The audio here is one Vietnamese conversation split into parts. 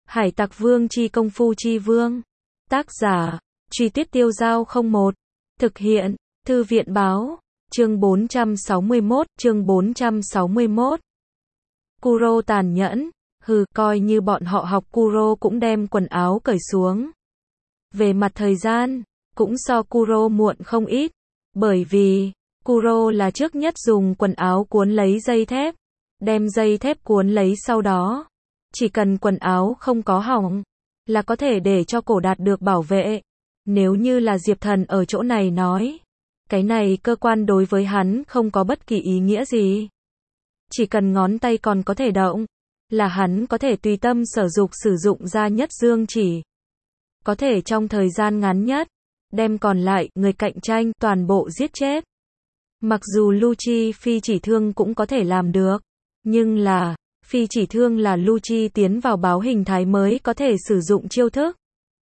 Hải Tặc Vương chi công phu chi vương. Tác giả, Truy Tuyết Tiêu Dao 01. Thực hiện, Thư viện báo. Chương 461. Kuro tàn nhẫn. Coi như bọn họ học Kuro cũng đem quần áo cởi xuống. Về mặt thời gian, cũng so Kuro muộn không ít. Bởi vì, Kuro là trước nhất dùng quần áo cuốn lấy dây thép. Đem dây thép cuốn lấy sau đó. Chỉ cần quần áo không có hỏng, là có thể để cho cổ đạt được bảo vệ. Nếu như là Diệp Thần ở chỗ này nói, cái này cơ quan đối với hắn không có bất kỳ ý nghĩa gì. Chỉ cần ngón tay còn có thể động, là hắn có thể tùy tâm sử dụng ra nhất dương chỉ. Có thể trong thời gian ngắn nhất, đem còn lại người cạnh tranh toàn bộ giết chết. Mặc dù Lucci phi chỉ thương cũng có thể làm được, nhưng là phi chỉ thương là Lucci tiến vào báo hình thái mới có thể sử dụng chiêu thức.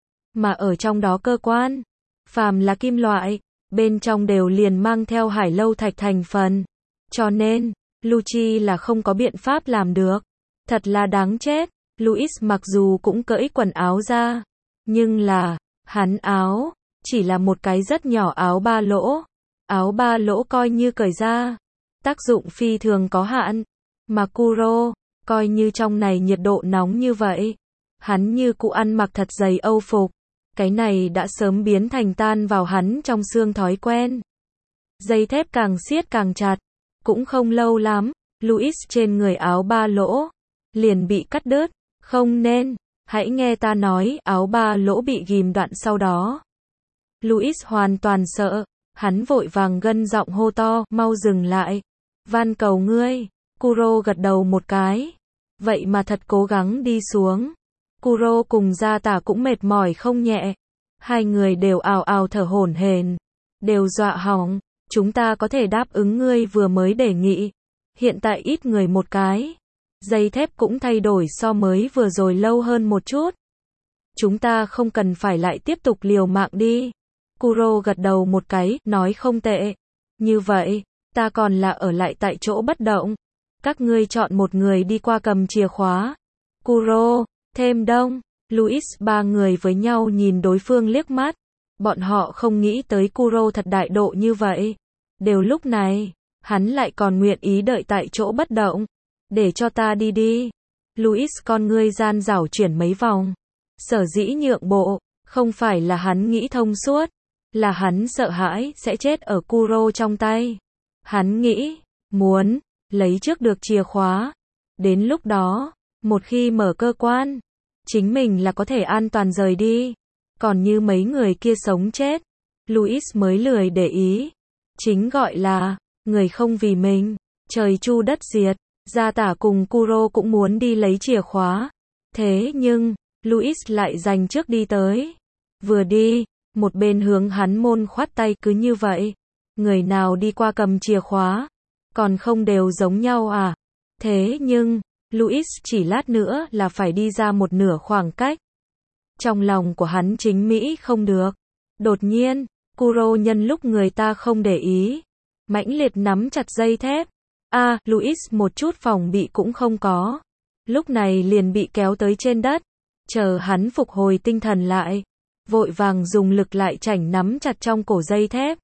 Mà ở trong đó cơ quan, phàm là kim loại, bên trong đều liền mang theo hải lâu thạch thành phần. Cho nên, Lucci là không có biện pháp làm được. Thật là đáng chết. Louis mặc dù cũng cởi quần áo ra, nhưng là, hắn áo, chỉ là một cái rất nhỏ áo ba lỗ. Áo ba lỗ coi như cởi ra, tác dụng phi thường có hạn. Mà Kuro, coi như trong này nhiệt độ nóng như vậy, hắn như cụ ăn mặc thật dày âu phục. Cái này đã sớm biến thành tan vào hắn trong xương thói quen. Dây thép càng siết càng chặt. Cũng không lâu lắm, Louis trên người áo ba lỗ liền bị cắt đứt. Không nên, hãy nghe ta nói, áo ba lỗ bị ghim đoạn sau đó. Louis hoàn toàn sợ, hắn vội vàng gân giọng hô to, mau dừng lại. Van cầu ngươi. Kuro gật đầu một cái. Vậy mà thật cố gắng đi xuống. Kuro cùng Gia Tả cũng mệt mỏi không nhẹ. Hai người đều ào ào thở hổn hển, đều dọa hỏng. Chúng ta có thể đáp ứng ngươi vừa mới đề nghị. Hiện tại ít người một cái. Dây thép cũng thay đổi so mới vừa rồi lâu hơn một chút. Chúng ta không cần phải lại tiếp tục liều mạng đi. Kuro gật đầu một cái, nói không tệ. Như vậy, ta còn là ở lại tại chỗ bất động. Các ngươi chọn một người đi qua cầm chìa khóa. Kuro, thêm đông, Louis, ba người với nhau nhìn đối phương liếc mắt. Bọn họ không nghĩ tới Kuro thật đại độ như vậy. Đều lúc này, hắn lại còn nguyện ý đợi tại chỗ bất động. Để cho ta đi đi. Louis con ngươi gian dảo chuyển mấy vòng. Sở dĩ nhượng bộ, không phải là hắn nghĩ thông suốt, là hắn sợ hãi sẽ chết ở Kuro trong tay. Hắn nghĩ, muốn lấy trước được chìa khóa. Đến lúc đó, một khi mở cơ quan, chính mình là có thể an toàn rời đi. Còn như mấy người kia sống chết, Louis mới lười để ý. Chính gọi là, người không vì mình, trời chu đất diệt. Gia Tả cùng Kuro cũng muốn đi lấy chìa khóa. Thế nhưng, Louis lại giành trước đi tới. Vừa đi, một bên hướng hắn môn khoát tay, cứ như vậy. Người nào đi qua cầm chìa khóa, còn không đều giống nhau à? Thế nhưng, Louis chỉ lát nữa là phải đi ra một nửa khoảng cách. Trong lòng của hắn chính mỹ không được. Đột nhiên, Kuro nhân lúc người ta không để ý, mãnh liệt nắm chặt dây thép. Louis một chút phòng bị cũng không có. Lúc này liền bị kéo tới trên đất. Chờ hắn phục hồi tinh thần lại, vội vàng dùng lực lại chảnh nắm chặt trong cổ dây thép.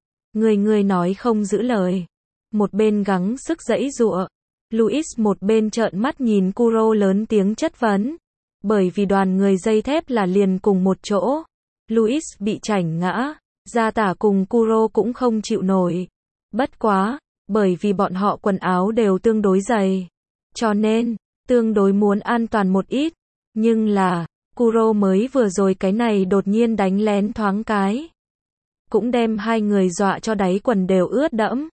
Người nói không giữ lời. Một bên gắng sức giãy giụa. Louis một bên trợn mắt nhìn Kuro lớn tiếng chất vấn. Bởi vì đoàn người dây thép là liền cùng một chỗ. Louis bị chảnh ngã. Gia Tả cùng Kuro cũng không chịu nổi. Bất quá, bởi vì bọn họ quần áo đều tương đối dày. Cho nên, tương đối muốn an toàn một ít. Nhưng là, Kuro mới vừa rồi cái này đột nhiên đánh lén thoáng cái. Cũng đem hai người dọa cho đáy quần đều ướt đẫm.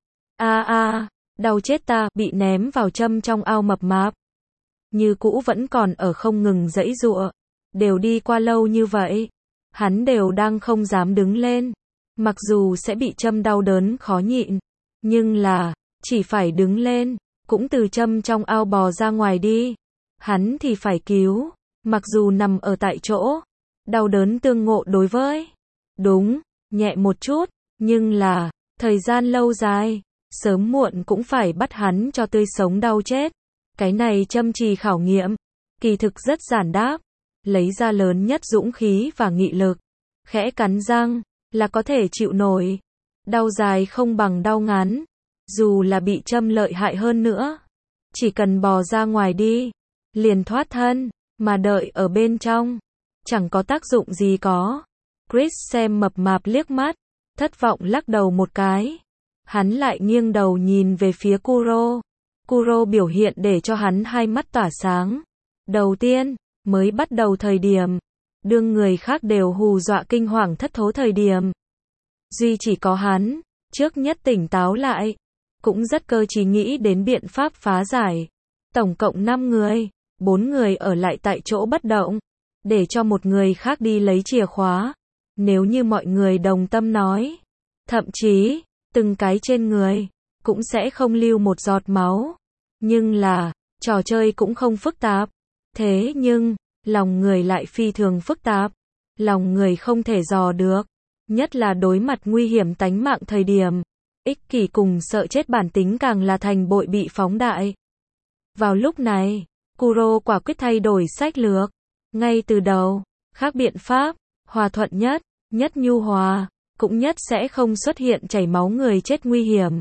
Đau chết ta, bị ném vào châm trong ao mập mạp. Như cũ vẫn còn ở không ngừng giãy giụa. Đều đi qua lâu như vậy. Hắn đều đang không dám đứng lên. Mặc dù sẽ bị châm đau đớn khó nhịn. Nhưng là, chỉ phải đứng lên, cũng từ châm trong ao bò ra ngoài đi. Hắn thì phải cứu. Mặc dù nằm ở tại chỗ, đau đớn tương ngộ đối với. Đúng, nhẹ một chút, nhưng là, thời gian lâu dài, sớm muộn cũng phải bắt hắn cho tươi sống đau chết. Cái này châm chì khảo nghiệm, kỳ thực rất giản đáp. lấy ra lớn nhất dũng khí và nghị lực. Khẽ cắn răng, là có thể chịu nổi. Đau dài không bằng đau ngắn. Dù là bị châm lợi hại hơn nữa. Chỉ cần bò ra ngoài đi. Liền thoát thân, mà đợi ở bên trong. Chẳng có tác dụng gì có. Chris xem mập mạp liếc mắt. Thất vọng lắc đầu một cái. Hắn lại nghiêng đầu nhìn về phía Kuro. Kuro biểu hiện để cho hắn hai mắt tỏa sáng. Đầu tiên, mới bắt đầu thời điểm. Đương người khác đều hù dọa kinh hoàng thất thố thời điểm. Duy chỉ có hắn, trước nhất tỉnh táo lại. Cũng rất cơ trí nghĩ đến biện pháp phá giải. Tổng cộng 5 người, 4 người ở lại tại chỗ bất động. Để cho một người khác đi lấy chìa khóa. Nếu như mọi người đồng tâm nói. Thậm chí, từng cái trên người, cũng sẽ không lưu một giọt máu. Nhưng là, trò chơi cũng không phức tạp. Thế nhưng, lòng người lại phi thường phức tạp. Lòng người không thể dò được. Nhất là đối mặt nguy hiểm tánh mạng thời điểm. Ích kỷ cùng sợ chết bản tính càng là thành bội bị phóng đại. Vào lúc này, Kuro quả quyết thay đổi sách lược. Ngay từ đầu, khác biện pháp, hòa thuận nhất, nhất nhu hòa, cũng nhất sẽ không xuất hiện chảy máu người chết nguy hiểm.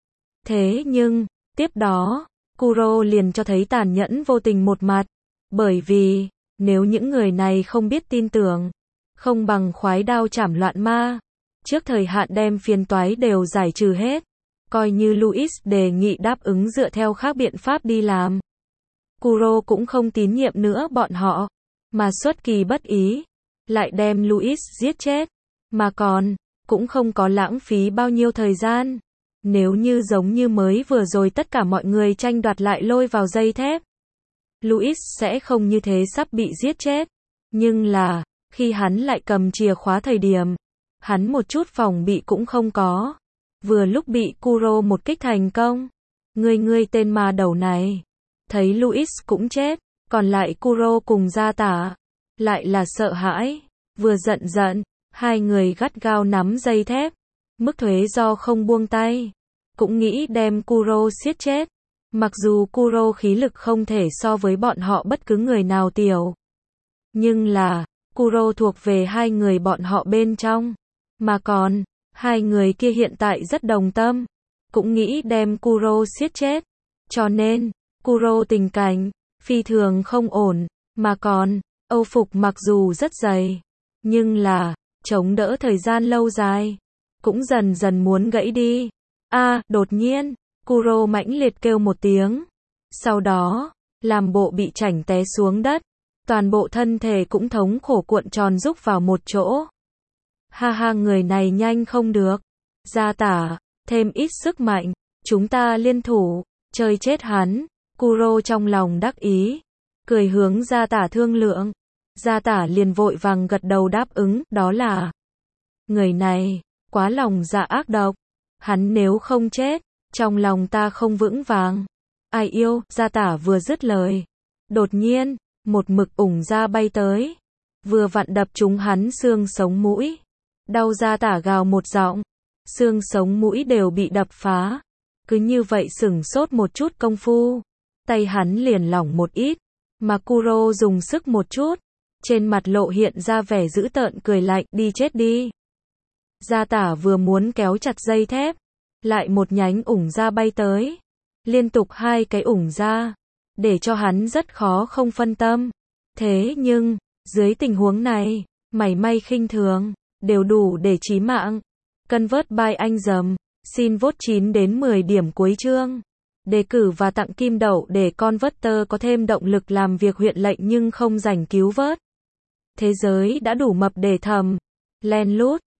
Thế nhưng, tiếp đó, Kuro liền cho thấy tàn nhẫn vô tình một mặt. Bởi vì, nếu những người này không biết tin tưởng, không bằng khoái đao chảm loạn ma. Trước thời hạn đem phiền toái đều giải trừ hết. Coi như Louis đề nghị đáp ứng dựa theo khác biện pháp đi làm. Kuro cũng không tín nhiệm nữa bọn họ. Mà xuất kỳ bất ý. Lại đem Louis giết chết. Mà còn, cũng không có lãng phí bao nhiêu thời gian. Nếu như giống như mới vừa rồi tất cả mọi người tranh đoạt lại lôi vào dây thép. Louis sẽ không như thế sắp bị giết chết. Nhưng là, khi hắn lại cầm chìa khóa thời điểm. Hắn một chút phòng bị cũng không có. Vừa lúc bị Kuro một kích thành công. Ngươi tên ma đầu này. Thấy Louis cũng chết. Còn lại Kuro cùng Gia Tả. Lại là sợ hãi. Vừa giận. Hai người gắt gao nắm dây thép. Mức thuế do không buông tay. Cũng nghĩ đem Kuro siết chết. Mặc dù Kuro khí lực không thể so với bọn họ bất cứ người nào tiểu. Nhưng là, Kuro thuộc về hai người bọn họ bên trong. Mà còn, hai người kia hiện tại rất đồng tâm. Cũng nghĩ đem Kuro siết chết. Cho nên, Kuro tình cảnh, phi thường không ổn. Mà còn, âu phục mặc dù rất dày. Nhưng là, chống đỡ thời gian lâu dài. Cũng dần dần muốn gãy đi. Đột nhiên, Kuro mãnh liệt kêu một tiếng. Sau đó, làm bộ bị chảnh té xuống đất. Toàn bộ thân thể cũng thống khổ cuộn tròn rúc vào một chỗ. Ha người này nhanh không được. Gia Tả, thêm ít sức mạnh. Chúng ta liên thủ, chơi chết hắn. Kuro trong lòng đắc ý. Cười hướng Gia Tả thương lượng. Gia Tả liền vội vàng gật đầu đáp ứng, đó là. Người này, quá lòng dạ ác độc. Hắn nếu không chết, trong lòng ta không vững vàng. Ai yêu, Gia Tả vừa dứt lời. Đột nhiên, một mực ủng ra bay tới. Vừa vặn đập trúng hắn xương sống mũi. Đau Gia Tả gào một giọng. Xương sống mũi đều bị đập phá. Cứ như vậy sửng sốt một chút công phu. Tay hắn liền lỏng một ít. Mà Kuro dùng sức một chút. Trên mặt lộ hiện ra vẻ dữ tợn cười lạnh, đi chết đi. Gia Tả vừa muốn kéo chặt dây thép. Lại một nhánh ủng ra bay tới. Liên tục hai cái ủng ra. Để cho hắn rất khó không phân tâm. Thế nhưng, dưới tình huống này, mảy may khinh thường, đều đủ để chí mạng. Convert by anh dầm. Xin vote 9 đến 10 điểm cuối chương. Đề cử và tặng kim đậu để Converter có thêm động lực làm việc huyện lệnh nhưng không rảnh cứu vớt. Thế giới đã đủ mập để thầm. Len lút.